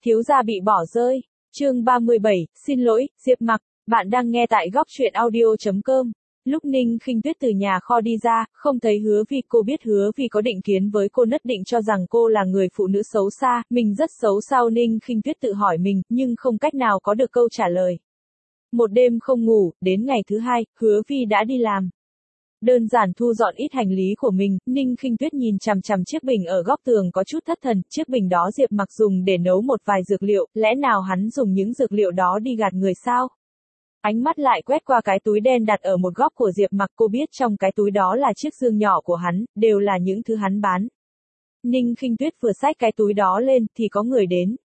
Thiếu gia bị bỏ rơi. Chương 37, xin lỗi, Diệp Mặc, bạn đang nghe tại góc truyện audio.com. Lúc Ninh Khinh Tuyết từ nhà kho đi ra, không thấy Hứa Vi, cô biết Hứa Vi có định kiến với cô, nhất định cho rằng cô là người phụ nữ xấu xa, mình rất xấu sao? Ninh Khinh Tuyết tự hỏi mình, nhưng không cách nào có được câu trả lời. Một đêm không ngủ, đến ngày thứ hai, Hứa Vi đã đi làm. Đơn giản thu dọn ít hành lý của mình, Ninh Khinh Tuyết nhìn chằm chằm chiếc bình ở góc tường có chút thất thần, chiếc bình đó Diệp Mặc dùng để nấu một vài dược liệu, lẽ nào hắn dùng những dược liệu đó đi gạt người sao? Ánh mắt lại quét qua cái túi đen đặt ở một góc của Diệp Mặc, cô biết trong cái túi đó là chiếc dương nhỏ của hắn, đều là những thứ hắn bán. Ninh Khinh Tuyết vừa xách cái túi đó lên, thì có người đến.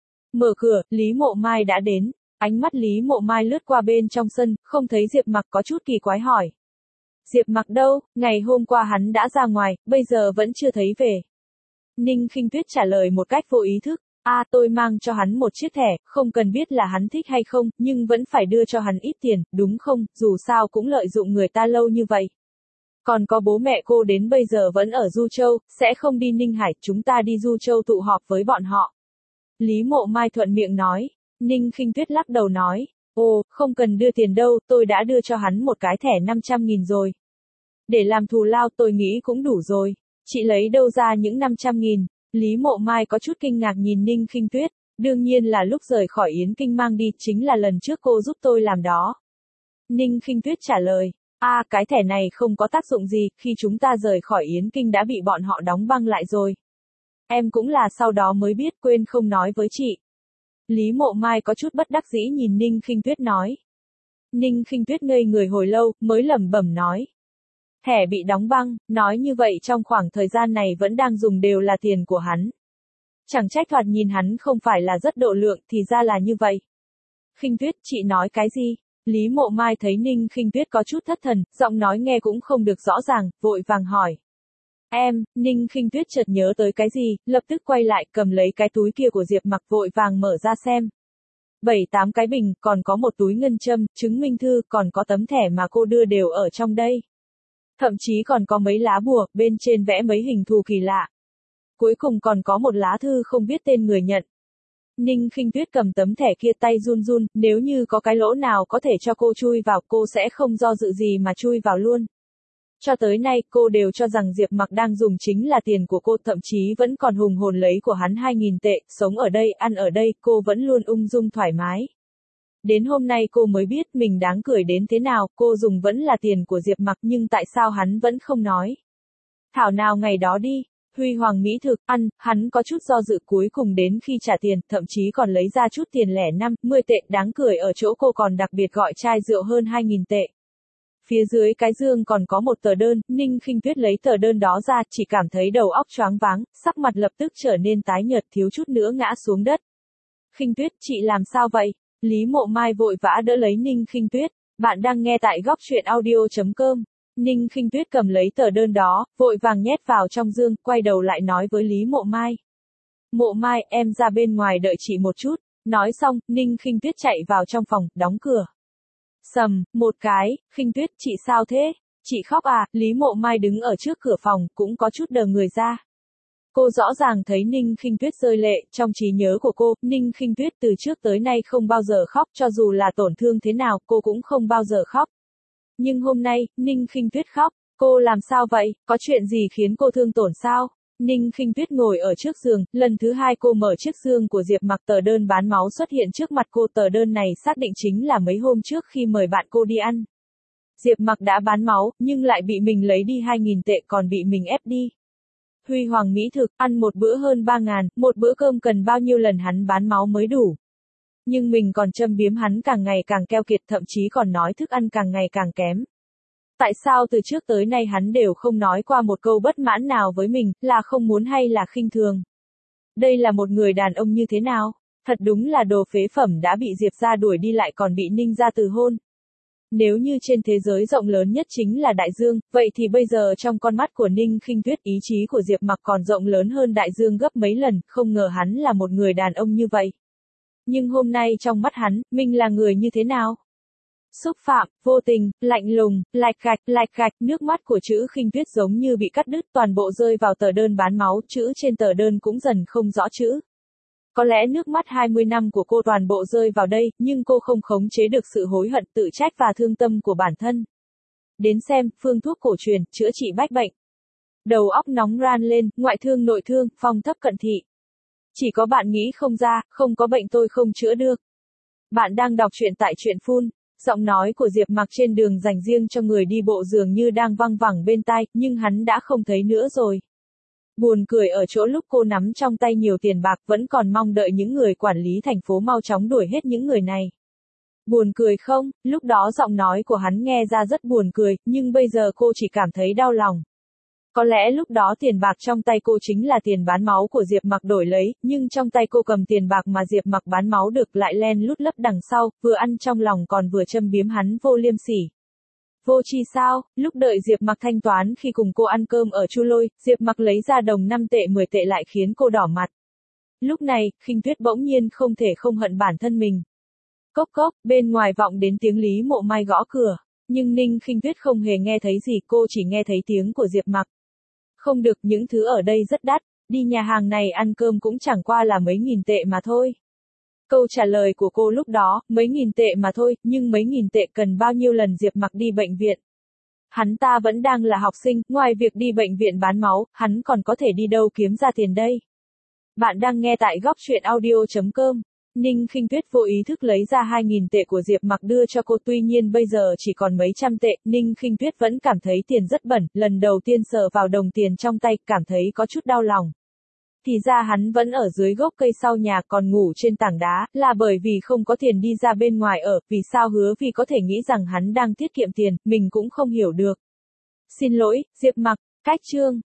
Mở cửa, Lý Mộ Mai đã đến. Ánh mắt Lý Mộ Mai lướt qua bên trong sân, không thấy Diệp Mặc có chút kỳ quái hỏi. Diệp Mặc đâu, ngày hôm qua hắn đã ra ngoài, bây giờ vẫn chưa thấy về. Ninh Khinh Tuyết trả lời một cách vô ý thức. Tôi mang cho hắn một chiếc thẻ, không cần biết là hắn thích hay không, nhưng vẫn phải đưa cho hắn ít tiền, đúng không, dù sao cũng lợi dụng người ta lâu như vậy. Còn có bố mẹ cô đến bây giờ vẫn ở Du Châu, sẽ không đi Ninh Hải, chúng ta đi Du Châu tụ họp với bọn họ. Lý Mộ Mai thuận miệng nói. Ninh Khinh Tuyết lắc đầu nói. Không cần đưa tiền đâu, tôi đã đưa cho hắn một cái thẻ 500.000 rồi. Để làm thù lao tôi nghĩ cũng đủ rồi. Chị lấy đâu ra những 500.000? Lý Mộ Mai có chút kinh ngạc nhìn Ninh Khinh Tuyết. Đương nhiên là lúc rời khỏi Yến Kinh mang đi, chính là lần trước cô giúp tôi làm đó. Ninh Khinh Tuyết trả lời. Cái thẻ này không có tác dụng gì, khi chúng ta rời khỏi Yến Kinh đã bị bọn họ đóng băng lại rồi. Em cũng là sau đó mới biết, quên không nói với chị. Lý Mộ Mai có chút bất đắc dĩ nhìn Ninh Khinh Tuyết nói. Ninh Khinh Tuyết ngây người hồi lâu, mới lẩm bẩm nói. Thẻ bị đóng băng, nói như vậy trong khoảng thời gian này vẫn đang dùng đều là tiền của hắn. Chẳng trách thoạt nhìn hắn không phải là rất độ lượng, thì ra là như vậy. Khinh Tuyết, chị nói cái gì? Lý Mộ Mai thấy Ninh Khinh Tuyết có chút thất thần, giọng nói nghe cũng không được rõ ràng, vội vàng hỏi. Ninh Khinh Tuyết chợt nhớ tới cái gì, lập tức quay lại, cầm lấy cái túi kia của Diệp Mặc, vội vàng mở ra xem. 7-8 cái bình, còn có một túi ngân châm, chứng minh thư, còn có tấm thẻ mà cô đưa đều ở trong đây. Thậm chí còn có mấy lá bùa, bên trên vẽ mấy hình thù kỳ lạ. Cuối cùng còn có một lá thư không biết tên người nhận. Ninh Khinh Tuyết cầm tấm thẻ kia tay run run, nếu như có cái lỗ nào có thể cho cô chui vào, cô sẽ không do dự gì mà chui vào luôn. Cho tới nay, cô đều cho rằng Diệp Mặc đang dùng chính là tiền của cô, thậm chí vẫn còn hùng hồn lấy của hắn 2.000 tệ, sống ở đây, ăn ở đây, cô vẫn luôn ung dung thoải mái. Đến hôm nay cô mới biết mình đáng cười đến thế nào, cô dùng vẫn là tiền của Diệp Mặc nhưng tại sao hắn vẫn không nói. Thảo nào ngày đó đi, Huy Hoàng Mỹ Thực, ăn, hắn có chút do dự, cuối cùng đến khi trả tiền, thậm chí còn lấy ra chút tiền lẻ 50 tệ, đáng cười ở chỗ cô còn đặc biệt gọi chai rượu hơn 2.000 tệ. Phía dưới cái dương còn có một tờ đơn, Ninh Khinh Tuyết lấy tờ đơn đó ra, chỉ cảm thấy đầu óc choáng váng, sắc mặt lập tức trở nên tái nhợt, thiếu chút nữa ngã xuống đất. Khinh Tuyết, chị làm sao vậy? Lý Mộ Mai vội vã đỡ lấy Ninh Khinh Tuyết. Bạn đang nghe tại góc truyện audio.com. Ninh Khinh Tuyết cầm lấy tờ đơn đó, vội vàng nhét vào trong dương, quay đầu lại nói với Lý Mộ Mai. Mộ Mai, em ra bên ngoài đợi chị một chút. Nói xong, Ninh Khinh Tuyết chạy vào trong phòng, đóng cửa. Sầm, một cái, Khinh Tuyết, chị sao thế? Chị khóc à? Lý Mộ Mai đứng ở trước cửa phòng, cũng có chút đờ người ra. Cô rõ ràng thấy Ninh Khinh Tuyết rơi lệ, trong trí nhớ của cô, Ninh Khinh Tuyết từ trước tới nay không bao giờ khóc, cho dù là tổn thương thế nào, cô cũng không bao giờ khóc. Nhưng hôm nay, Ninh Khinh Tuyết khóc, cô làm sao vậy, có chuyện gì khiến cô thương tổn sao? Ninh Khinh Tuyết ngồi ở trước giường, lần thứ hai cô mở chiếc dương của Diệp Mặc, tờ đơn bán máu xuất hiện trước mặt cô, tờ đơn này xác định chính là mấy hôm trước khi mời bạn cô đi ăn. Diệp Mặc đã bán máu, nhưng lại bị mình lấy đi 2.000 tệ, còn bị mình ép đi. Huy Hoàng Mỹ Thực, ăn một bữa hơn 3.000, một bữa cơm cần bao nhiêu lần hắn bán máu mới đủ. Nhưng mình còn châm biếm hắn càng ngày càng keo kiệt, thậm chí còn nói thức ăn càng ngày càng kém. Tại sao từ trước tới nay hắn đều không nói qua một câu bất mãn nào với mình, là không muốn hay là khinh thường? Đây là một người đàn ông như thế nào? Thật đúng là đồ phế phẩm, đã bị Diệp gia đuổi đi lại còn bị Ninh gia từ hôn. Nếu như trên thế giới rộng lớn nhất chính là đại dương, vậy thì bây giờ trong con mắt của Ninh Khinh Tuyết, ý chí của Diệp Mặc còn rộng lớn hơn đại dương gấp mấy lần, không ngờ hắn là một người đàn ông như vậy. Nhưng hôm nay trong mắt hắn, mình là người như thế nào? Xúc phạm, vô tình, lạnh lùng, lạch gạch, nước mắt của chữ Khinh Tuyết giống như bị cắt đứt, toàn bộ rơi vào tờ đơn bán máu, chữ trên tờ đơn cũng dần không rõ chữ. Có lẽ nước mắt 20 năm của cô toàn bộ rơi vào đây, nhưng cô không khống chế được sự hối hận, tự trách và thương tâm của bản thân. Đến xem, phương thuốc cổ truyền, chữa trị bách bệnh. Đầu óc nóng ran lên, ngoại thương nội thương, phong thấp cận thị. Chỉ có bạn nghĩ không ra, không có bệnh tôi không chữa được. Bạn đang đọc truyện tại truyện Phun. Giọng nói của Diệp Mặc trên đường dành riêng cho người đi bộ dường như đang văng vẳng bên tai, nhưng hắn đã không thấy nữa rồi. Buồn cười ở chỗ lúc cô nắm trong tay nhiều tiền bạc vẫn còn mong đợi những người quản lý thành phố mau chóng đuổi hết những người này. Buồn cười không? Lúc đó giọng nói của hắn nghe ra rất buồn cười, nhưng bây giờ cô chỉ cảm thấy đau lòng. Có lẽ lúc đó tiền bạc trong tay cô chính là tiền bán máu của Diệp Mặc đổi lấy, nhưng trong tay cô cầm tiền bạc mà Diệp Mặc bán máu được lại len lút lấp đằng sau, vừa ăn trong lòng còn vừa châm biếm hắn vô liêm sỉ. Vô tri sao? Lúc đợi Diệp Mặc thanh toán khi cùng cô ăn cơm ở Chu Lôi, Diệp Mặc lấy ra đồng 5 tệ 10 tệ lại khiến cô đỏ mặt. Lúc này, Khinh Tuyết bỗng nhiên không thể không hận bản thân mình. Cốc cốc, bên ngoài vọng đến tiếng Lý Mộ Mai gõ cửa, nhưng Ninh Khinh Tuyết không hề nghe thấy gì, cô chỉ nghe thấy tiếng của Diệp Mặc. Không được, những thứ ở đây rất đắt, đi nhà hàng này ăn cơm cũng chẳng qua là mấy nghìn tệ mà thôi. Câu trả lời của cô lúc đó, mấy nghìn tệ mà thôi, nhưng mấy nghìn tệ cần bao nhiêu lần Diệp Mặc đi bệnh viện. Hắn ta vẫn đang là học sinh, ngoài việc đi bệnh viện bán máu, hắn còn có thể đi đâu kiếm ra tiền đây. Bạn đang nghe tại góc truyện audio.com. Ninh Khinh Tuyết vô ý thức lấy ra 2.000 tệ của Diệp Mặc đưa cho cô, tuy nhiên bây giờ chỉ còn mấy trăm tệ, Ninh Khinh Tuyết vẫn cảm thấy tiền rất bẩn, lần đầu tiên sờ vào đồng tiền trong tay, cảm thấy có chút đau lòng. Thì ra hắn vẫn ở dưới gốc cây sau nhà còn ngủ trên tảng đá, là bởi vì không có tiền đi ra bên ngoài ở, vì sao Hứa Vi có thể nghĩ rằng hắn đang tiết kiệm tiền, mình cũng không hiểu được. Xin lỗi, Diệp Mặc, cách chương.